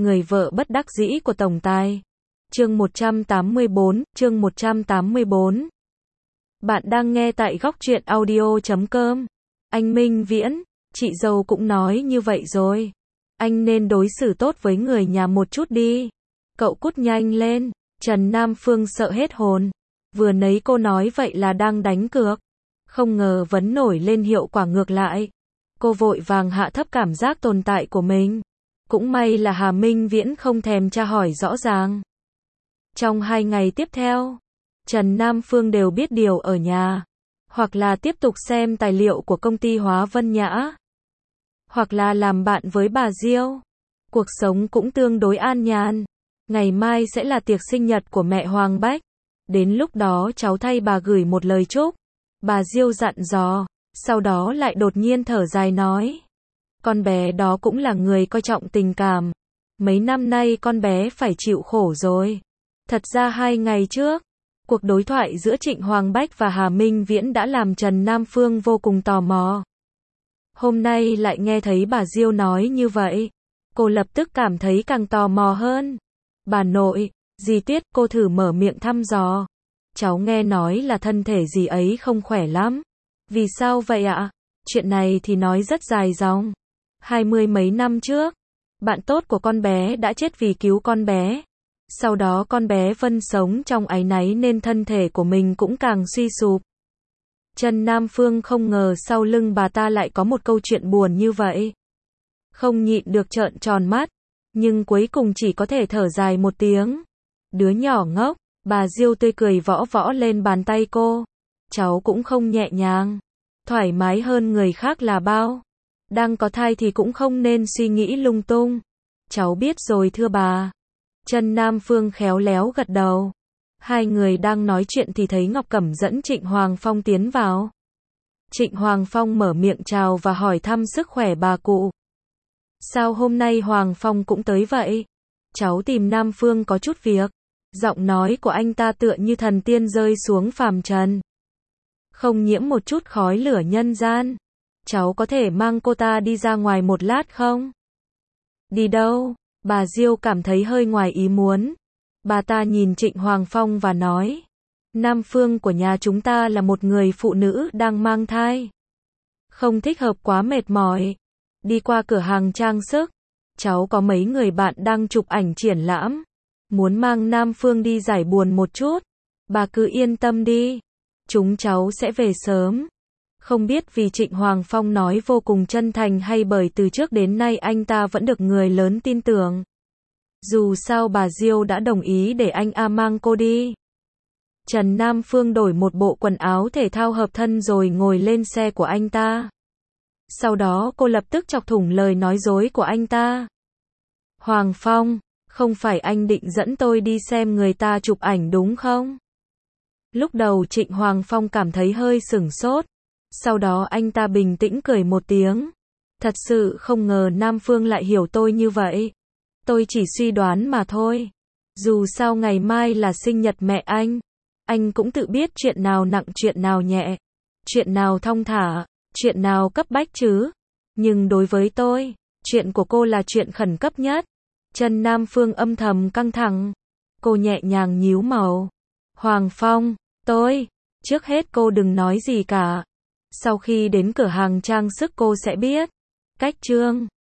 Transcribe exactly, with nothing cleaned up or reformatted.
Người vợ bất đắc dĩ của tổng tài. Chương một trăm tám mươi bốn, chương một trăm tám mươi bốn. Bạn đang nghe tại góc truyện audio chấm com. Anh Minh Viễn, chị dâu cũng nói như vậy rồi. Anh nên đối xử tốt với người nhà một chút đi. Cậu cút nhanh lên. Trần Nam Phương sợ hết hồn. Vừa nấy cô nói vậy là đang đánh cược. Không ngờ vẫn nổi lên hiệu quả ngược lại. Cô vội vàng hạ thấp cảm giác tồn tại của mình. Cũng may là Hà Minh Viễn không thèm tra hỏi rõ ràng. Trong hai ngày tiếp theo, Trần Nam Phương đều biết điều ở nhà. Hoặc là tiếp tục xem tài liệu của công ty Hóa Vân Nhã. Hoặc là làm bạn với bà Diêu. Cuộc sống cũng tương đối an nhàn. Ngày mai sẽ là tiệc sinh nhật của mẹ Hoàng Bách. Đến lúc đó cháu thay bà gửi một lời chúc. Bà Diêu dặn dò. Sau đó lại đột nhiên thở dài nói. Con bé đó cũng là người coi trọng tình cảm. Mấy năm nay con bé phải chịu khổ rồi. Thật ra hai ngày trước, cuộc đối thoại giữa Trịnh Hoàng Bách và Hà Minh Viễn đã làm Trần Nam Phương vô cùng tò mò. Hôm nay lại nghe thấy bà Diêu nói như vậy. Cô lập tức cảm thấy càng tò mò hơn. Bà nội, dì Tuyết, cô thử mở miệng thăm dò. Cháu nghe nói là thân thể dì ấy không khỏe lắm. Vì sao vậy ạ? Chuyện này thì nói rất dài dòng. Hai mươi mấy năm trước, bạn tốt của con bé đã chết vì cứu con bé. Sau đó con bé Vân sống trong áy náy nên thân thể của mình cũng càng suy sụp. Trần Nam Phương không ngờ sau lưng bà ta lại có một câu chuyện buồn như vậy. Không nhịn được trợn tròn mắt, nhưng cuối cùng chỉ có thể thở dài một tiếng. Đứa nhỏ ngốc, bà Diêu tươi cười võ võ lên bàn tay cô. Cháu cũng không nhẹ nhàng, thoải mái hơn người khác là bao. Đang có thai thì cũng không nên suy nghĩ lung tung. Cháu biết rồi thưa bà. Trần Nam Phương khéo léo gật đầu. Hai người đang nói chuyện thì thấy Ngọc Cẩm dẫn Trịnh Hoàng Phong tiến vào. Trịnh Hoàng Phong mở miệng chào và hỏi thăm sức khỏe bà cụ. Sao hôm nay Hoàng Phong cũng tới vậy? Cháu tìm Nam Phương có chút việc. Giọng nói của anh ta tựa như thần tiên rơi xuống phàm trần. Không nhiễm một chút khói lửa nhân gian. Cháu có thể mang cô ta đi ra ngoài một lát không? Đi đâu? Bà Diêu cảm thấy hơi ngoài ý muốn. Bà ta nhìn Trịnh Hoàng Phong và nói. Nam Phương của nhà chúng ta là một người phụ nữ đang mang thai. Không thích hợp quá mệt mỏi. Đi qua cửa hàng trang sức. Cháu có mấy người bạn đang chụp ảnh triển lãm. Muốn mang Nam Phương đi giải buồn một chút. Bà cứ yên tâm đi. Chúng cháu sẽ về sớm. Không biết vì Trịnh Hoàng Phong nói vô cùng chân thành hay bởi từ trước đến nay anh ta vẫn được người lớn tin tưởng. Dù sao bà Diêu đã đồng ý để anh A mang cô đi. Trần Nam Phương đổi một bộ quần áo thể thao hợp thân rồi ngồi lên xe của anh ta. Sau đó cô lập tức chọc thủng lời nói dối của anh ta. Hoàng Phong, không phải anh định dẫn tôi đi xem người ta chụp ảnh đúng không? Lúc đầu Trịnh Hoàng Phong cảm thấy hơi sửng sốt. Sau đó anh ta bình tĩnh cười một tiếng. Thật sự không ngờ Nam Phương lại hiểu tôi như vậy. Tôi chỉ suy đoán mà thôi. Dù sao ngày mai là sinh nhật mẹ anh. Anh cũng tự biết chuyện nào nặng chuyện nào nhẹ. Chuyện nào thong thả, chuyện nào cấp bách chứ. Nhưng đối với tôi, chuyện của cô là chuyện khẩn cấp nhất. Trần Nam Phương âm thầm căng thẳng. Cô nhẹ nhàng nhíu mày. Hoàng Phong, tôi, trước hết cô đừng nói gì cả. Sau khi đến cửa hàng trang sức cô sẽ biết. Cách chương